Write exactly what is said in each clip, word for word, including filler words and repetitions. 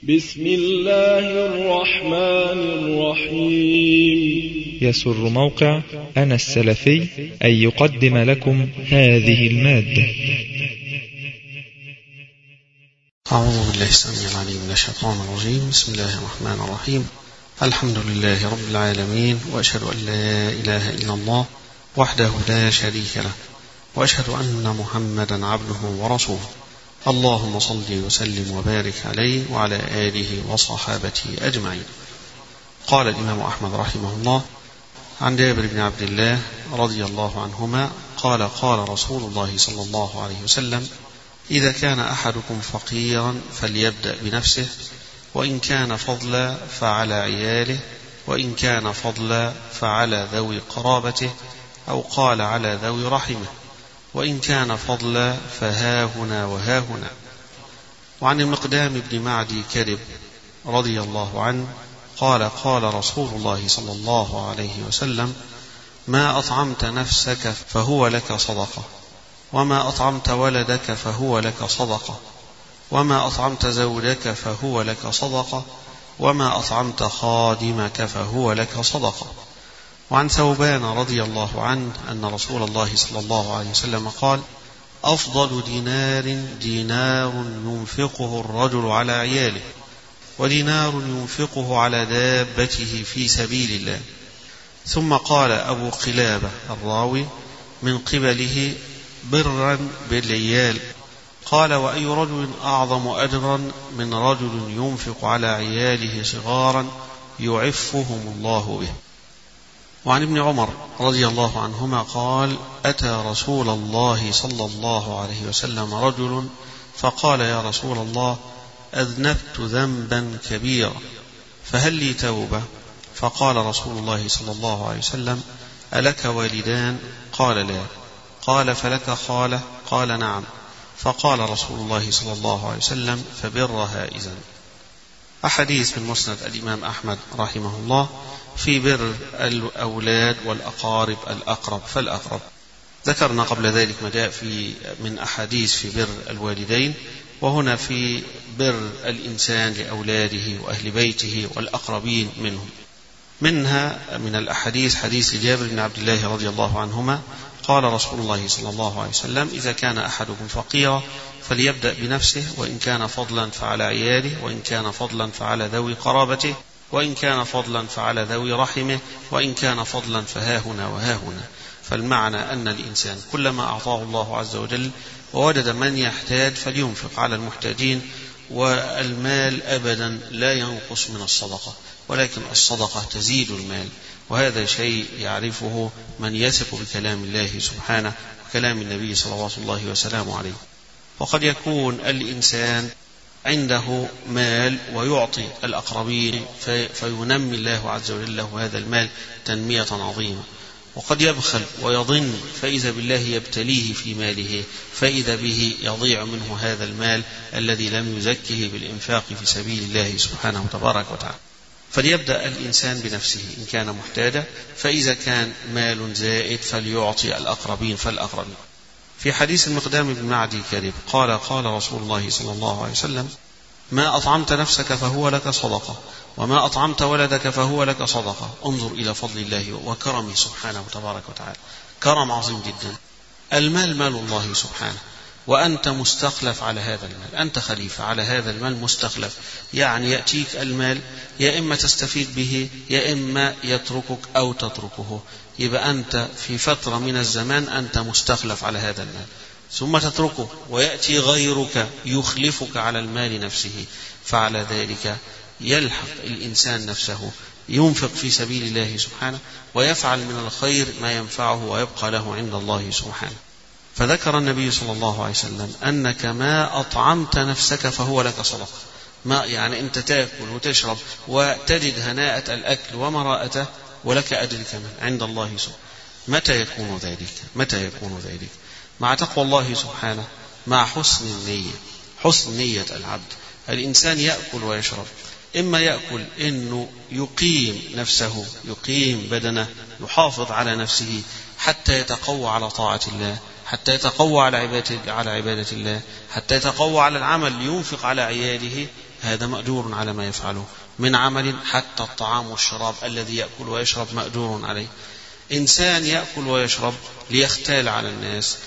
بسم الله الرحمن الرحيم. يسر موقع أنا السلفي أن يقدم لكم هذه المادة. أعوذ بالله السميع العليم من الشيطان الرجيم. بسم الله الرحمن الرحيم. الحمد لله رب العالمين، وأشهد أن لا إله إلا الله وحده لا شريك له، وأشهد أن محمدا عبده ورسوله. اللهم صل وسلم وبارك عليه وعلى آله وصحابته أجمعين. قال الإمام أحمد رحمه الله عن جابر بن عبد الله رضي الله عنهما قال قال رسول الله صلى الله عليه وسلم: إذا كان أحدكم فقيرا فليبدأ بنفسه، وإن كان فضلا فعلى عياله، وإن كان فضلا فعلى ذوي قرابته، أو قال على ذوي رحمه، وإن كان فضلا فهاهنا وهاهنا. وعن المقدام بن معدي كرب رضي الله عنه قال قال رسول الله صلى الله عليه وسلم: ما أطعمت نفسك فهو لك صدقة، وما أطعمت ولدك فهو لك صدقة، وما أطعمت زوجك فهو لك صدقة، وما أطعمت خادمك فهو لك صدقة. وعن ثوبان رضي الله عنه أن رسول الله صلى الله عليه وسلم قال: أفضل دينار دينار ينفقه الرجل على عياله، ودينار ينفقه على دابته في سبيل الله. ثم قال أبو قلابة الراوي من قبله: برا بالعيال. قال: وأي رجل أعظم أجرا من رجل ينفق على عياله صغارا يعفهم الله به. وعن ابن عمر رضي الله عنهما قال: أتى رسول الله صلى الله عليه وسلم رجل فقال: يا رسول الله، أذنبت ذنبا كبيرا فهل لي توبة؟ فقال رسول الله صلى الله عليه وسلم: ألك والدان؟ قال: لا. قال: فلك خالة؟ قال: نعم. فقال رسول الله صلى الله عليه وسلم: فبرها إذن. أحاديث من مسند الإمام أحمد رحمه الله في بر الأولاد والأقارب الأقرب فالأقرب. ذكرنا قبل ذلك ما جاء في من أحاديث في بر الوالدين، وهنا في بر الإنسان لأولاده وأهل بيته والأقربين منهم. منها من الأحاديث حديث جابر بن عبد الله رضي الله عنهما قال رسول الله صلى الله عليه وسلم: إذا كان أحدكم فقيرا فليبدأ بنفسه، وإن كان فضلا فعلى عياله، وإن كان فضلا فعلى ذوي قرابته، وإن كان فضلا فعلى ذوي رحمه، وإن كان فضلا فهاهنا وهاهنا. فالمعنى أن الإنسان كلما أعطاه الله عز وجل ووجد من يحتاج فلينفق على المحتاجين، والمال أبدا لا ينقص من الصدقة، ولكن الصدقة تزيد المال، وهذا شيء يعرفه من يثق بكلام الله سبحانه وكلام النبي صلى الله عليه عليه. وقد يكون الإنسان عنده مال ويعطي الأقربين فينمي الله عز وجل له هذا المال تنمية عظيمة، وقد يبخل ويظن فإذا بالله يبتليه في ماله، فإذا به يضيع منه هذا المال الذي لم يزكه بالإنفاق في سبيل الله سبحانه وتبارك وتعالى. فليبدأ الإنسان بنفسه إن كان محتاجا، فإذا كان مال زائد فليعطي الأقربين فالأقربين. في حديث المقدام بن معدي كرب قال قال رسول الله صلى الله عليه وسلم: ما أطعمت نفسك فهو لك صدقة، وما أطعمت ولدك فهو لك صدقة. انظر إلى فضل الله وكرمه سبحانه وتبارك وتعالى، كرم عظيم جدا. المال مال الله سبحانه، وأنت مستخلف على هذا المال، أنت خليفة على هذا المال مستخلف، يعني يأتيك المال يا إما تستفيد به يا إما يتركك أو تتركه. يبقى أنت في فترة من الزمان أنت مستخلف على هذا المال، ثم تتركه ويأتي غيرك يخلفك على المال نفسه. فعلى ذلك يلحق الإنسان نفسه ينفق في سبيل الله سبحانه، ويفعل من الخير ما ينفعه ويبقى له عند الله سبحانه. فذكر النبي صلى الله عليه وسلم أنك ما أطعمت نفسك فهو لك صدقة. ما يعني أنت تأكل وتشرب وتجد هناءة الأكل ومراءته ولك أجر كمان عند الله سبحانه. متى يكون ذلك؟ متى يكون ذلك؟ مع تقوى الله سبحانه، مع حسن النية، حسن نية العبد. الإنسان يأكل ويشرب، إما يأكل إنه يقيم نفسه، يقيم بدنه، يحافظ على نفسه حتى يتقوى على طاعة الله، حتى يتقوى على عبادة, على عبادة الله، حتى يتقوى على العمل لينفق على عياله. هذا مأجور على ما يفعله من عمل، حتى الطعام والشراب الذي يأكل ويشرب مأجور عليه. إنسان يأكل ويشرب ليختال على الناس،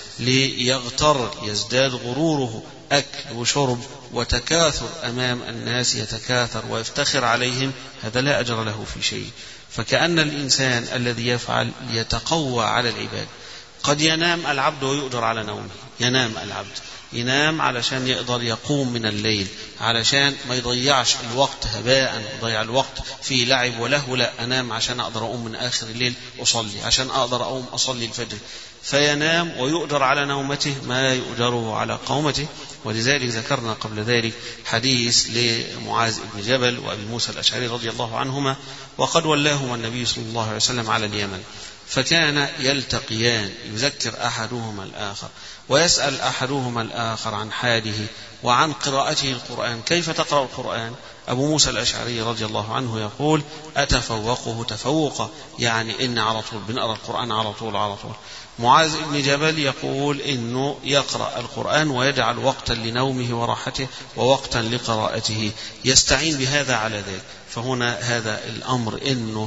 ليغتر، يزداد غروره، أكل وشرب وتكاثر أمام الناس، يتكاثر ويفتخر عليهم، هذا لا أجر له في شيء. فكأن الإنسان الذي يفعل يتقوى على العباد. قد ينام العبد ويؤجر على نومه، ينام العبد ينام علشان يقدر يقوم من الليل، علشان ما يضيعش الوقت هباء، يضيع الوقت في لعب وله، لا، أنام عشان أقدر أقوم من آخر الليل أصلي، عشان أقدر أقوم أصلي الفجر، فينام ويؤجر على نومته ما يؤجره على قومته. ولذلك ذكرنا قبل ذلك حديث لمعاذ بن جبل وأبي موسى الأشعري رضي الله عنهما، وقد ولاهما النبي صلى الله عليه وسلم على اليمن، فكان يلتقيان، يذكر أحدهما الآخر، ويسأل أحدهما الآخر عن حاله وعن قراءته القرآن، كيف تقرأ القرآن؟ أبو موسى الأشعري رضي الله عنه يقول: أتفوقه تفوقا، يعني إن على طول بنقرأ القرآن على طول على طول. معاذ بن جبل يقول إنه يقرأ القرآن ويجعل وقتا لنومه وراحته ووقتا لقراءته، يستعين بهذا على ذلك. فهنا هذا الأمر إنه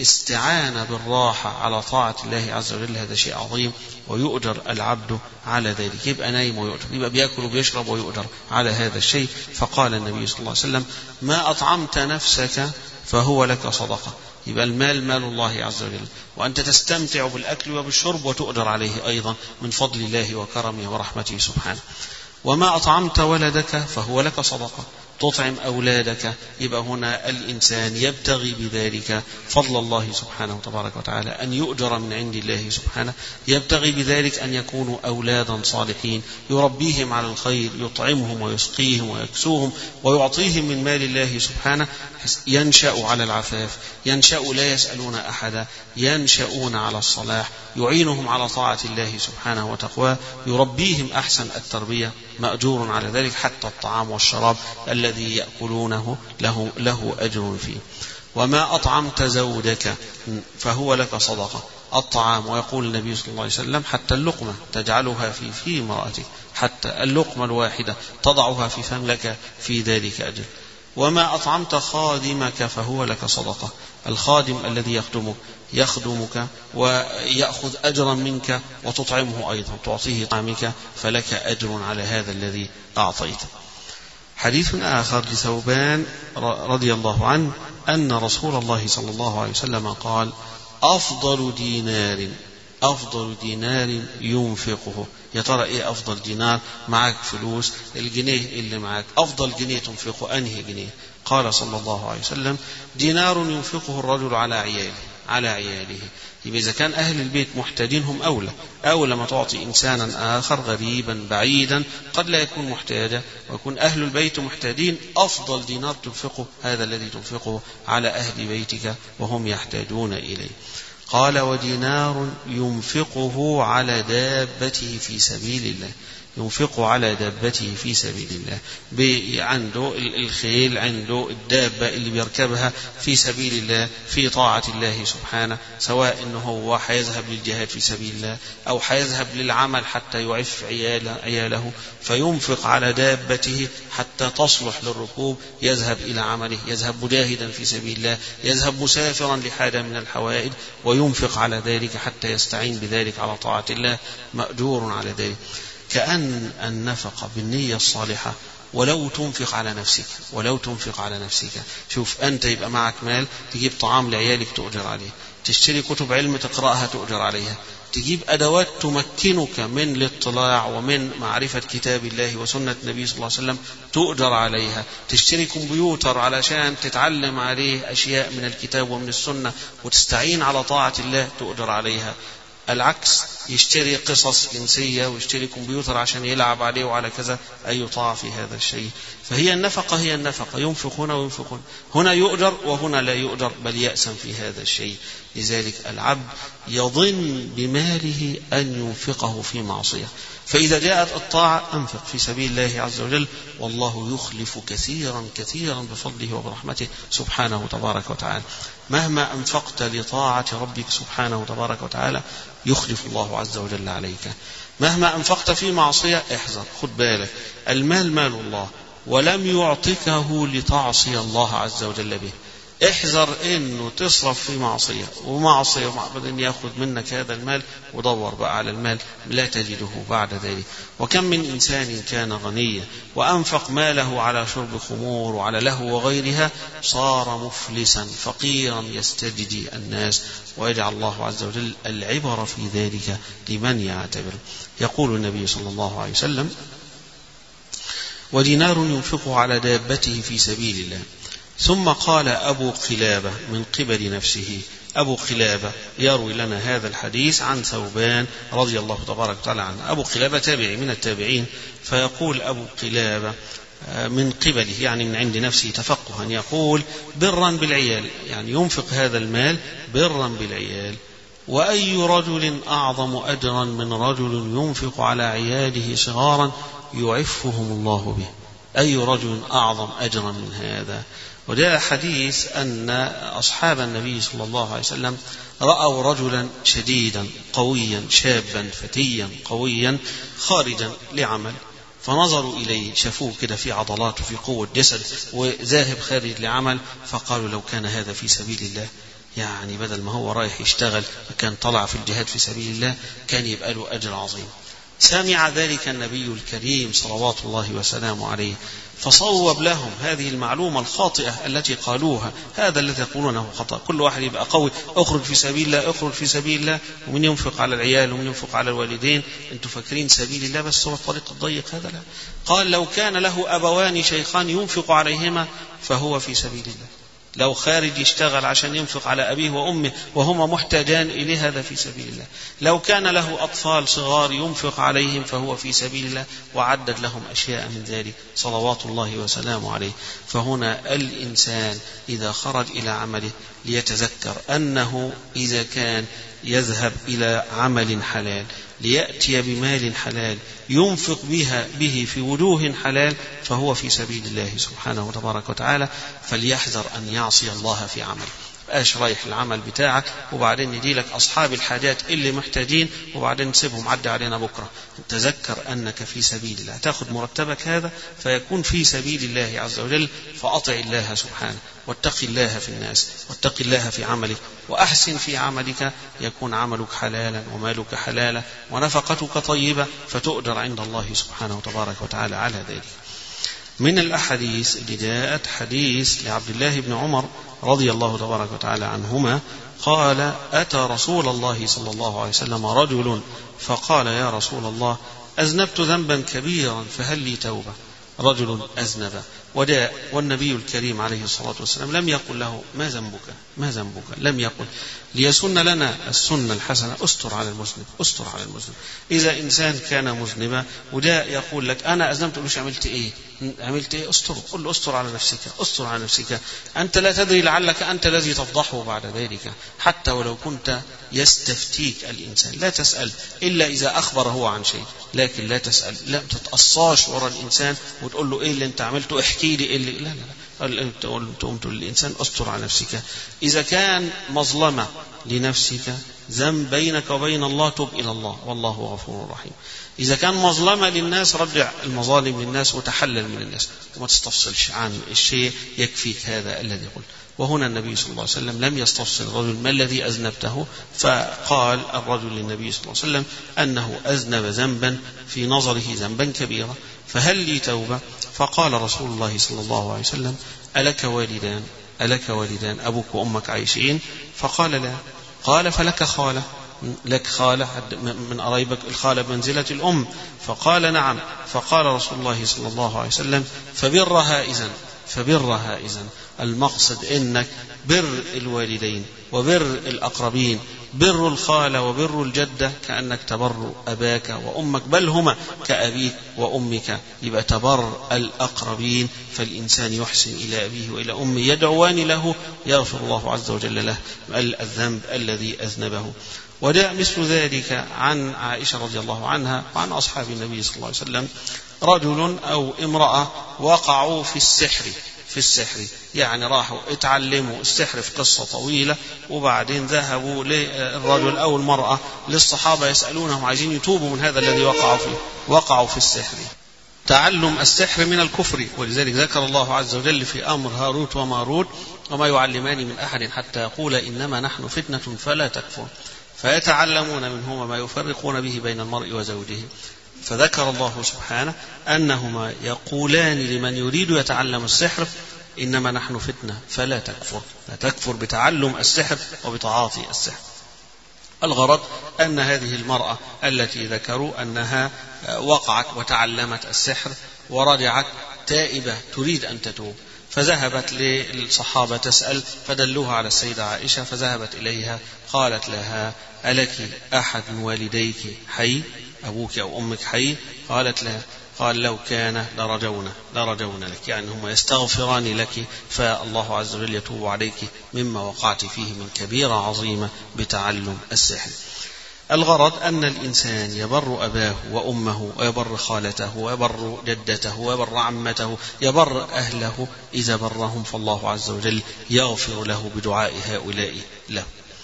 استعان بالراحة على طاعة الله عز وجل، هذا شيء عظيم، ويؤجر العبد على ذلك. يبقى نايم ويؤجر، يبقى بيأكل وبيشرب ويؤجر على هذا الشيء. فقال النبي صلى الله عليه وسلم: ما أطعمت نفسك فهو لك صدقة. يبقى المال مال الله عز وجل، وأنت تستمتع بالأكل وبالشرب وتؤجر عليه أيضا من فضل الله وكرمه ورحمته سبحانه. وما أطعمت ولدك فهو لك صدقة، تطعم أولادك. يبقى هنا الإنسان يبتغي بذلك فضل الله سبحانه وتبارك وتعالى، أن يؤجر من عند الله سبحانه، يبتغي بذلك أن يكونوا أولادا صالحين، يربيهم على الخير، يطعمهم ويسقيهم ويكسوهم ويعطيهم من مال الله سبحانه. ينشأ على العفاف، ينشأ لا يسألون أحدا، ينشأون على الصلاح، يعينهم على طاعة الله سبحانه وتقواه، يربيهم أحسن التربية، مأجور على ذلك. حتى الطعام والشراب الذي يأكلونه له, له أجر فيه. وما أطعمت زوجك فهو لك صدقة، الطعام. ويقول النبي صلى الله عليه وسلم: حتى اللقمة تجعلها في في امرأتك، حتى اللقمة الواحدة تضعها في فم لك في ذلك أجر. وما أطعمت خادمك فهو لك صدقة، الخادم الذي يخدمك يخدمك ويأخذ أجرا منك وتطعمه أيضا، تعطيه طعامك، فلك أجر على هذا الذي أعطيته. حديث آخر لثوبان رضي الله عنه أن رسول الله صلى الله عليه وسلم قال: أفضل دينار أفضل دينار ينفقه. يا ترى إيه أفضل دينار؟ معك فلوس، الجنيه اللي معك أفضل جنيه تنفقه أنهي جنيه؟ قال صلى الله عليه وسلم: دينار ينفقه الرجل على عياله على عياله. يبقى إذا كان أهل البيت محتاجين هم أولى أولى ما تعطي إنسانا آخر غريبا بعيدا قد لا يكون محتاجا، ويكون أهل البيت محتاجين، أفضل دينار تنفقه هذا الذي تنفقه على أهل بيتك وهم يحتاجون إليه. قال: ودينار ينفقه على دابته في سبيل الله، ينفق على دابته في سبيل الله، عنده الخيل، عنده الدابة اللي بيركبها في سبيل الله، في طاعة الله سبحانه، سواء إنه هو حيذهب للجهاد في سبيل الله أو حيذهب للعمل حتى يعف عياله, عياله فينفق على دابته حتى تصلح للركوب، يذهب إلى عمله، يذهب مجاهدا في سبيل الله، يذهب مسافرا لحاجة من الحوائج، وينفق على ذلك حتى يستعين بذلك على طاعة الله، مأجور على ذلك. كأن النفقة بالنية الصالحة، ولو تنفق على نفسك ولو تنفق على نفسك شوف أنت يبقى معك مال تجيب طعام لعيالك تؤجر عليه، تشتري كتب علم تقرأها تؤجر عليها، تجيب أدوات تمكنك من الاطلاع ومن معرفة كتاب الله وسنة النبي صلى الله عليه وسلم تؤجر عليها، تشتري كمبيوتر علشان تتعلم عليه أشياء من الكتاب ومن السنة وتستعين على طاعة الله تؤجر عليها. العكس، يشتري قصص جنسية ويشتري كمبيوتر عشان يلعب عليه وعلى كذا، أي يطاع في هذا الشيء. فهي النفقة هي النفقة، ينفق هنا وينفق هنا، يؤجر وهنا لا يؤجر بل يأسم في هذا الشيء. لذلك العبد يظن بماله أن ينفقه في معصية، فإذا جاءت الطاعة أنفق في سبيل الله عز وجل، والله يخلف كثيرا كثيرا بفضله وبرحمته سبحانه تبارك وتعالى. مهما أنفقت لطاعة ربك سبحانه تبارك وتعالى يخلف الله عز وجل عليك. مهما أنفقت في معصية احذر، خد بالك، المال مال الله، ولم يعطكه لتعصي الله عز وجل به. احذر انه تصرف في معصية ومعصية وبعدين ياخذ منك هذا المال ودور بقى على المال لا تجده بعد ذلك. وكم من انسان كان غنيا وانفق ماله على شرب خمور وعلى لهو وغيرها صار مفلسا فقيرا يستجدي الناس، ويجعل الله عز وجل العبر في ذلك لمن يعتبر. يقول النبي صلى الله عليه وسلم: ودينار ينفق على دابته في سبيل الله. ثم قال أبو قلابة من قبل نفسه. أبو قلابة يروي لنا هذا الحديث عن ثوبان رضي الله تبارك وتعالى عنه. أبو قلابة تابعي من التابعين، فيقول أبو قلابة من قبله يعني من عند نفسه تفقها، يقول: برا بالعيال، يعني ينفق هذا المال برا بالعيال. وأي رجل أعظم أجرا من رجل ينفق على عياله صغارا يعفهم الله به؟ أي رجل أعظم أجرا من هذا؟ وجاء حديث أن أصحاب النبي صلى الله عليه وسلم رأوا رجلا شديدا قويا شابا فتيا قويا خارجا لعمل، فنظروا إليه شافوه كده في عضلات وفي قوة جسد وذاهب خارج لعمل، فقالوا: لو كان هذا في سبيل الله، يعني بدل ما هو رايح يشتغل كان طلع في الجهاد في سبيل الله كان يبقى له أجر عظيم. سمع ذلك النبي الكريم صلوات الله وسلامه عليه، فصوب لهم هذه المعلومة الخاطئة التي قالوها. هذا الذي يقولونه خطأ، كل واحد يبقى قوي اخرج في سبيل الله اخرج في سبيل الله، ومن ينفق على العيال ومن ينفق على الوالدين، انتم فاكرين سبيل الله بس هو الطريق الضيق هذا؟ لا. قال: لو كان له أبوان شيخان ينفق عليهما فهو في سبيل الله. لو خارج يشتغل عشان ينفق على أبيه وأمه وهما محتاجان إليه هذا في سبيل الله. لو كان له أطفال صغار ينفق عليهم فهو في سبيل الله، وعدد لهم أشياء من ذلك صلوات الله وسلامه عليه. فهنا الإنسان إذا خرج إلى عمله ليتذكر أنه إذا كان يذهب إلى عمل حلال ليأتي بمال حلال ينفق بها به في وجوه حلال فهو في سبيل الله سبحانه وتبارك وتعالى، فليحذر أن يعصي الله في عمل. بقاش رايح العمل بتاعك وبعدين يجي لك أصحاب الحاجات اللي محتاجين وبعدين تسيبهم عدى علينا بكرة. تذكر أنك في سبيل الله، تأخذ مرتبك هذا فيكون في سبيل الله عز وجل، فأطع الله سبحانه واتق الله في الناس واتق الله في عملك وأحسن في عملك، يكون عملك حلالا ومالك حلالا ونفقتك طيبة فتؤجر عند الله سبحانه وتبارك وتعالى على ذلك. من الأحاديث اللي جاءت حديث لعبد الله بن عمر رضي الله تبارك وتعالى عنهما قال: أتى رسول الله صلى الله عليه وسلم رجل فقال: يا رسول الله أذنبت ذنبا كبيرا فهل لي توبة؟ رجل أذنب وداء، والنبي الكريم عليه الصلاة والسلام لم يقل له ما ذنبك ما ذنبك لم يقل، ليسن لنا السنة الحسنة: استر على المذنب استر على المذنب. إذا إنسان كان مذنبا وداء يقول لك أنا أذنبت، مش عملت إيه عملت إيه استر، قل له استر على نفسك استر على نفسك، أنت لا تدري لعلك أنت الذي تفضحه بعد ذلك. حتى ولو كنت يستفتيك الإنسان لا تسأل إلا إذا أخبر هو عن شيء، لكن لا تسأل، لا تتقصاش وراء الإنسان وتقول له إيه اللي أنت عملته احكي لي اللي لا لا لا تقول للإنسان استر على نفسك. إذا كان مظلمة لنفسك ذنب بينك وبين الله تب إلى الله والله غفور رحيم. إذا كان مظلمة للناس رجع المظالم للناس وتحلل من الناس وما تستفصلش عن الشيء، يكفيك هذا الذي قلت. وهنا النبي صلى الله عليه وسلم لم يستفصل الرجل ما الذي أذنبته، فقال الرجل للنبي صلى الله عليه وسلم أنه أذنب ذنبا في نظره ذنبا كبيرا فهل لي توبة؟ فقال رسول الله صلى الله عليه وسلم: ألك والدان ألك والدان أبوك وأمك عايشين؟ فقال: لا. قال: فلك خالة لك خالة من قرايبك، الخالة بمنزلة الأم؟ فقال: نعم. فقال رسول الله صلى الله عليه وسلم: فبرها إذن فبرها إذن. المقصد إنك بر الوالدين وبر الأقربين، بر الخالة وبر الجدة كأنك تبر أباك وأمك، بل هما كأبيك وأمك، يبقى تبر الأقربين. فالإنسان يحسن إلى أبيه وإلى أمه يدعوان له يغفر الله عز وجل له الذنب الذي أذنبه. وجاء مثل ذلك عن عائشة رضي الله عنها وعن أصحاب النبي صلى الله عليه وسلم: رجل أو امرأة وقعوا في السحر في السحر يعني راحوا اتعلموا السحر في قصة طويلة، وبعدين ذهبوا للرجل أو المرأة للصحابة يسألونهم عايزين يتوبوا من هذا الذي وقعوا فيه، وقعوا في السحر. تعلم السحر من الكفر، ولذلك ذكر الله عز وجل في أمر هاروت وماروت: وما يعلمان من أحد حتى يقول إنما نحن فتنة فلا تكفر، فيتعلمون منهما ما يفرقون به بين المرء وزوجه. فذكر الله سبحانه أنهما يقولان لمن يريد يتعلم السحر: إنما نحن فتنة فلا تكفر، لا تكفر بتعلم السحر وبتعاطي السحر. الغرض أن هذه المرأة التي ذكروا أنها وقعت وتعلمت السحر ورجعت تائبة تريد أن تتوب، فذهبت للصحابة تسأل، فدلوها على السيدة عائشة، فذهبت إليها قالت لها: ألك أحد من والديك حي؟ أبوك أو أمك حي؟ قالت لها: قال: لو كان لرجونا لرجونا لك، يعني هم يستغفران لك، فالله عز وجل يتوب عليك مما وقعت فيه من كبيرة عظيمة بتعلم السحر. الغرض أن الإنسان يبر أباه وأمه ويبر خالته ويبر جدته ويبر عمته، يبر أهله، إذا برهم فالله عز وجل يغفر له بدعاء هؤلاء له.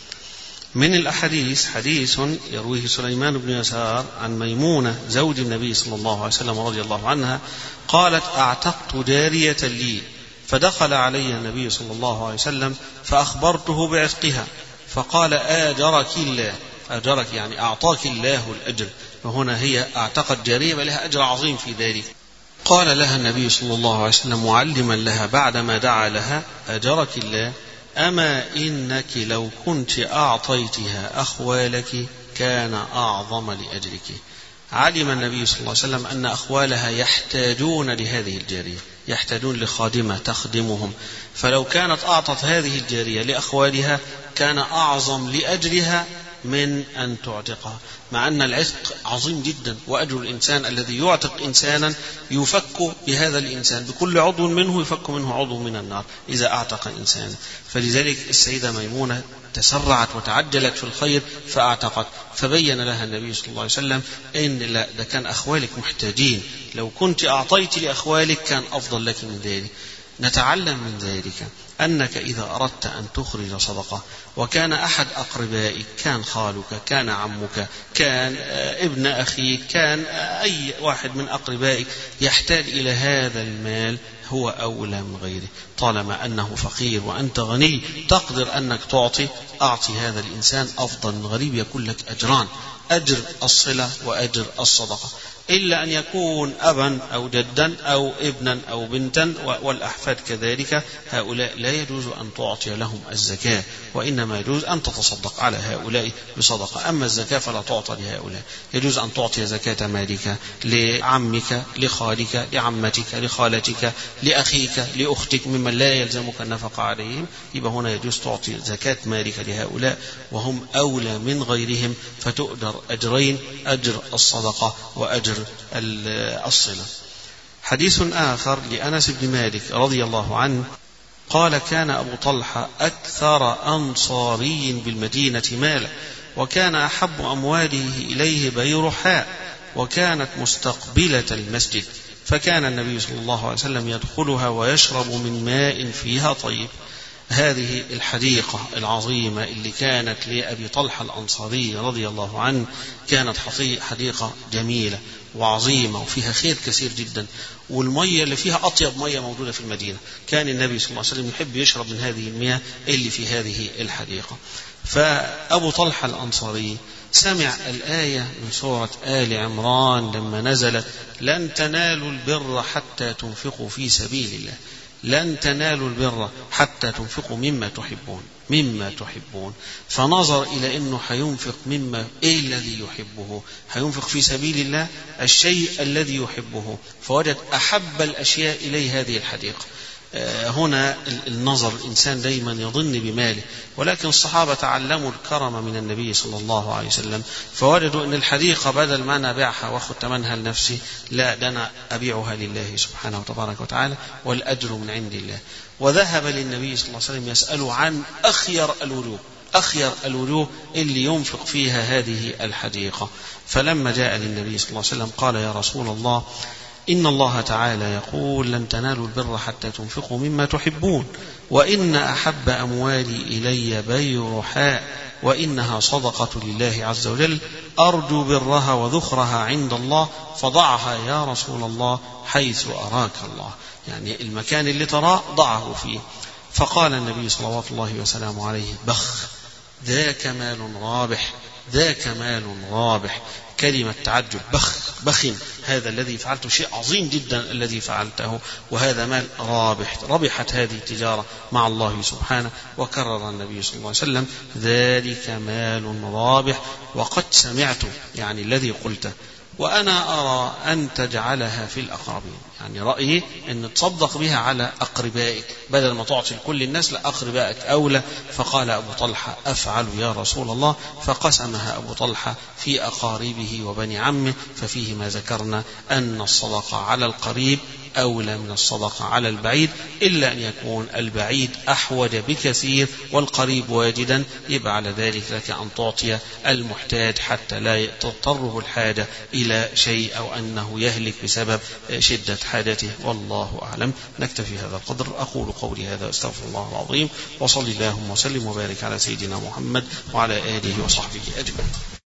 من الأحاديث حديث يرويه سليمان بن يسار عن ميمونة زوج النبي صلى الله عليه وسلم رضي الله عنها قالت: أعتقت جارية لي، فدخل علي النبي صلى الله عليه وسلم فأخبرته بعتقها، فقال: آجرك الله، أجرك يعني أعطاك الله الأجر، وهنا هي أعتقت جارية ولها أجر عظيم في ذلك. قال لها النبي صلى الله عليه وسلم معلما لها بعدما دعا لها: أجرك الله، أما إنك لو كنت أعطيتها أخوالك كان أعظم لأجرك. علم النبي صلى الله عليه وسلم أن أخوالها يحتاجون لهذه الجارية، يحتاجون لخادمة تخدمهم، فلو كانت أعطت هذه الجارية لأخوالها كان أعظم لأجرها من أن تعتقها، مع أن العتق عظيم جدا، وأجر الإنسان الذي يعتق إنسانا يفك بهذا الإنسان، بكل عضو منه يفك منه عضو من النار إذا أعتق إنسانا. فلذلك السيدة ميمونة تسرعت وتعجلت في الخير فأعتقت، فبين لها النبي صلى الله عليه وسلم إن لا، ده كان أخوالك محتاجين، لو كنت أعطيت لأخوالك كان أفضل لك من ذلك. نتعلم من ذلك أنك إذا أردت أن تخرج صدقة وكان أحد أقربائك، كان خالك، كان عمك، كان ابن أخيك، كان أي واحد من أقربائك يحتاج إلى هذا المال، هو أولى من غيره. طالما أنه فقير وأنت غني تقدر أنك تعطي، أعطي هذا الإنسان أفضل من غريب، يكون لك أجران: أجر الصلة وأجر الصدقة، إلا أن يكون أبا أو جدا أو ابنا أو بنتا والأحفاد كذلك، هؤلاء لا يجوز أن تعطي لهم الزكاة، وإنما يجوز أن تتصدق على هؤلاء بصدقة. أما الزكاة فلا تعطى لهؤلاء، يجوز أن تعطي زكاة مالك لعمك، لخالك، لعمتك، لخالتك، لأخيك، لأختك، ممن لا يلزمك النفقة عليهم، يبقى هنا يجوز تعطي زكاة مالك لهؤلاء، وهم أولى من غيرهم، فتؤجر أجرين: أجر الصدقة وأجر الصلة. حديث آخر لأنس بن مالك رضي الله عنه قال: كان أبو طلحة أكثر أنصاري بالمدينة مالا، وكان أحب أمواله إليه بيرحاء، وكانت مستقبلة المسجد، فكان النبي صلى الله عليه وسلم يدخلها ويشرب من ماء فيها طيب. هذه الحديقة العظيمة اللي كانت لأبي طلحة الأنصاري رضي الله عنه كانت حديقة جميلة وعظيمة وفيها خير كثير جدا، والمية اللي فيها أطيب مية موجودة في المدينة. كان النبي صلى الله عليه وسلم يحب يشرب من هذه المياه اللي في هذه الحديقة. فأبو طلحة الأنصاري سمع الآية من سورة آل عمران لما نزلت: لن تنالوا البر حتى تنفقوا في سبيل الله، لن تنالوا البر حتى تنفقوا مما تحبون مما تحبون فنظر إلى أنه حينفق مما إيه الذي يحبه، حينفق في سبيل الله الشيء الذي يحبه، فوجد أحب الأشياء إليه هذه الحديقة. هنا النظر، الإنسان دايما يظن بماله، ولكن الصحابة تعلموا الكرم من النبي صلى الله عليه وسلم، فوجدوا أن الحديقة بدل ما نبيعها وأخذ ثمنها لنفسي، لا، ده أنا أبيعها لله سبحانه وتبارك وتعالى والأجر من عند الله. وذهب للنبي صلى الله عليه وسلم يسأله عن أخير الوجوه أخير الوجوه اللي ينفق فيها هذه الحديقة. فلما جاء للنبي صلى الله عليه وسلم قال: يا رسول الله، إن الله تعالى يقول: لن تنالوا البر حتى تنفقوا مما تحبون، وإن أحب أموالي إلي بيرحاء، وإنها صدقة لله عز وجل، أرجو برها وذخرها عند الله، فضعها يا رسول الله حيث أراك الله، يعني المكان اللي تراه ضعه فيه. فقال النبي صلوات الله وسلامه عليه: بخ، ذاك مال رابح، ذاك مال رابح. كلمة تعجب، بخ بخ، هذا الذي فعلته شيء عظيم جدا الذي فعلته، وهذا مال رابح، ربحت هذه التجارة مع الله سبحانه. وكرر النبي صلى الله عليه وسلم: ذلك مال رابح، وقد سمعت، يعني الذي قلته، وأنا أرى أن تجعلها في الأقربين، يعني رأيي أن تصدق بها على أقربائك بدل ما تعطي لكل الناس، لأقربائك أولى. فقال أبو طلحة: أفعل يا رسول الله. فقسمها أبو طلحة في أقاربه وبني عمه، ففيه ما ذكرنا أن الصدقة على القريب أولى من الصدقة على البعيد، إلا أن يكون البعيد أحوج بكثير والقريب واجدا، يبقى على ذلك لك أن تعطي المحتاج حتى لا تضطره الحاجة إلى شيء أو أنه يهلك بسبب شدة حاجته. والله أعلم. نكتفي هذا القدر. أقول قولي هذا، أستغفر الله العظيم، وصلي اللهم وسلم وبارك على سيدنا محمد وعلى آله وصحبه أجمعين.